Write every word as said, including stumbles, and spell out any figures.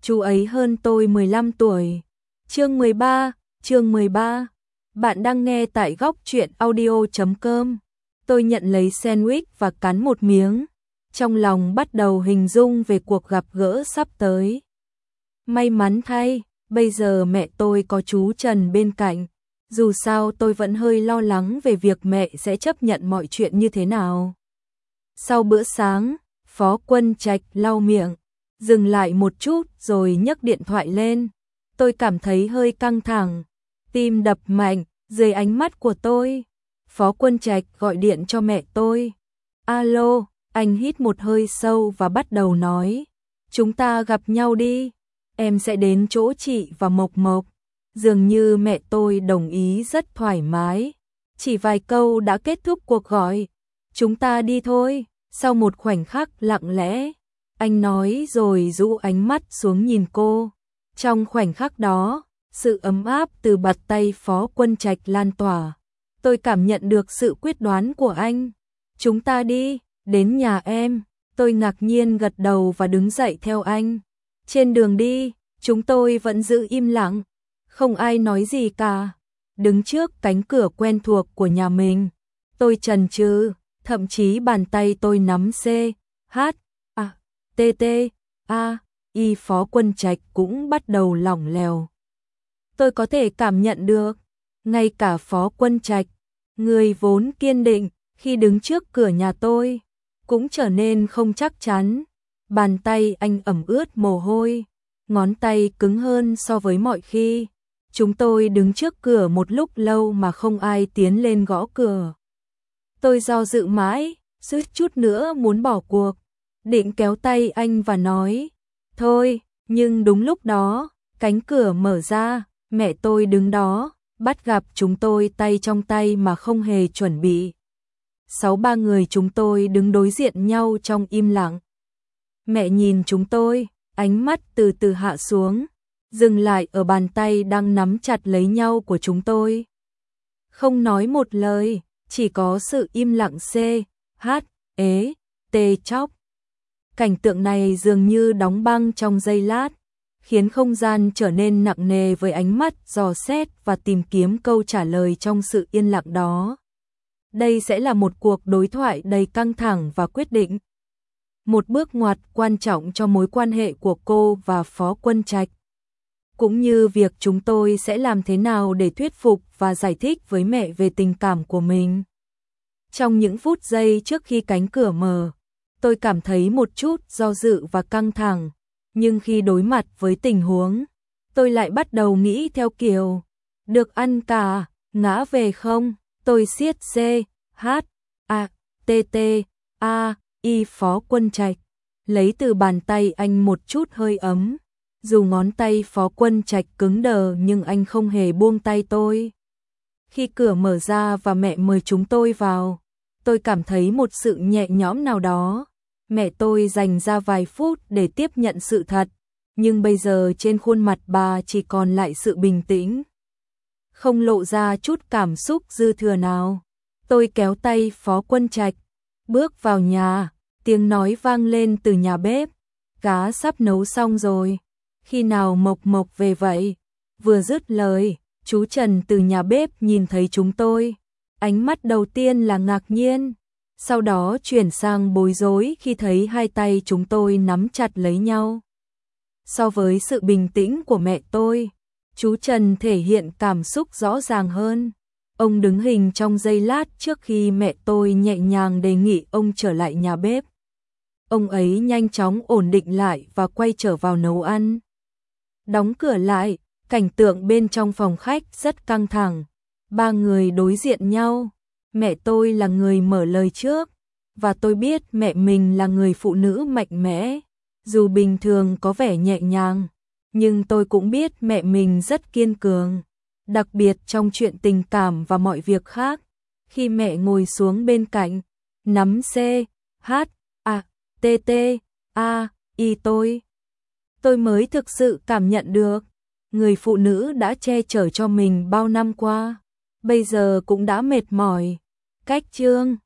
chú ấy hơn tôi mười lăm tuổi. Chương mười ba, chương mười ba. Bạn đang nghe tại góc truyện audio chấm com. Tôi nhận lấy sandwich và cắn một miếng, trong lòng bắt đầu hình dung về cuộc gặp gỡ sắp tới. May mắn thay, bây giờ mẹ tôi có chú Trần bên cạnh. Dù sao tôi vẫn hơi lo lắng về việc mẹ sẽ chấp nhận mọi chuyện như thế nào. Sau bữa sáng, Phó Quân Trạch lau miệng, dừng lại một chút rồi nhấc điện thoại lên. Tôi cảm thấy hơi căng thẳng, tim đập mạnh dưới ánh mắt của tôi. Phó Quân Trạch gọi điện cho mẹ tôi. Alo, anh hít một hơi sâu và bắt đầu nói. Chúng ta gặp nhau đi, em sẽ đến chỗ chị và Mộc Mộc. Dường như mẹ tôi đồng ý rất thoải mái. Chỉ vài câu đã kết thúc cuộc gọi. Chúng ta đi thôi. Sau một khoảnh khắc lặng lẽ, anh nói rồi rũ ánh mắt xuống nhìn cô. Trong khoảnh khắc đó, sự ấm áp từ bàn tay Phó Quân Trạch lan tỏa. Tôi cảm nhận được sự quyết đoán của anh. Chúng ta đi, đến nhà em. Tôi ngạc nhiên gật đầu và đứng dậy theo anh. Trên đường đi, chúng tôi vẫn giữ im lặng. Không ai nói gì cả. Đứng trước cánh cửa quen thuộc của nhà mình, tôi chần chừ, thậm chí bàn tay tôi nắm C, H, A, T, T, A, Y Phó Quân Trạch cũng bắt đầu lỏng lẻo. Tôi có thể cảm nhận được, ngay cả Phó Quân Trạch, người vốn kiên định khi đứng trước cửa nhà tôi, cũng trở nên không chắc chắn. Bàn tay anh ẩm ướt mồ hôi, ngón tay cứng hơn so với mọi khi. Chúng tôi đứng trước cửa một lúc lâu mà không ai tiến lên gõ cửa. Tôi do dự mãi, suýt chút nữa muốn bỏ cuộc, định kéo tay anh và nói, thôi, nhưng đúng lúc đó, cánh cửa mở ra, mẹ tôi đứng đó, bắt gặp chúng tôi tay trong tay mà không hề chuẩn bị. Sáu ba người chúng tôi đứng đối diện nhau trong im lặng. Mẹ nhìn chúng tôi, ánh mắt từ từ hạ xuống, dừng lại ở bàn tay đang nắm chặt lấy nhau của chúng tôi. Không nói một lời, chỉ có sự im lặng C, H, ế, T chóc. Cảnh tượng này dường như đóng băng trong giây lát, khiến không gian trở nên nặng nề với ánh mắt dò xét và tìm kiếm câu trả lời trong sự yên lặng đó. Đây sẽ là một cuộc đối thoại đầy căng thẳng và quyết định. Một bước ngoặt quan trọng cho mối quan hệ của cô và Phó Quân Trạch, cũng như việc chúng tôi sẽ làm thế nào để thuyết phục và giải thích với mẹ về tình cảm của mình. Trong những phút giây trước khi cánh cửa mở, tôi cảm thấy một chút do dự và căng thẳng, nhưng khi đối mặt với tình huống, tôi lại bắt đầu nghĩ theo kiểu, được ăn cả, ngã về không? Tôi siết C, H, A, T, T, A, Y Phó Quân Trạch, lấy từ bàn tay anh một chút hơi ấm. Dù ngón tay Phó Quân Trạch cứng đờ nhưng anh không hề buông tay tôi. Khi cửa mở ra và mẹ mời chúng tôi vào, tôi cảm thấy một sự nhẹ nhõm nào đó. Mẹ tôi dành ra vài phút để tiếp nhận sự thật, nhưng bây giờ trên khuôn mặt bà chỉ còn lại sự bình tĩnh, không lộ ra chút cảm xúc dư thừa nào. Tôi kéo tay Phó Quân Trạch, bước vào nhà, tiếng nói vang lên từ nhà bếp. Cá sắp nấu xong rồi. Khi nào Mộc Mộc về vậy? Vừa dứt lời, chú Trần từ nhà bếp nhìn thấy chúng tôi. Ánh mắt đầu tiên là ngạc nhiên, sau đó chuyển sang bối rối khi thấy hai tay chúng tôi nắm chặt lấy nhau. So với sự bình tĩnh của mẹ tôi, chú Trần thể hiện cảm xúc rõ ràng hơn. Ông đứng hình trong giây lát trước khi mẹ tôi nhẹ nhàng đề nghị ông trở lại nhà bếp. Ông ấy nhanh chóng ổn định lại và quay trở vào nấu ăn. Đóng cửa lại, cảnh tượng bên trong phòng khách rất căng thẳng. Ba người đối diện nhau. Mẹ tôi là người mở lời trước, và tôi biết mẹ mình là người phụ nữ mạnh mẽ. Dù bình thường có vẻ nhẹ nhàng, nhưng tôi cũng biết mẹ mình rất kiên cường, đặc biệt trong chuyện tình cảm và mọi việc khác. Khi mẹ ngồi xuống bên cạnh, nắm C, H, A, T, T, A, Y tôi, tôi mới thực sự cảm nhận được, người phụ nữ đã che chở cho mình bao năm qua, bây giờ cũng đã mệt mỏi. Cách chương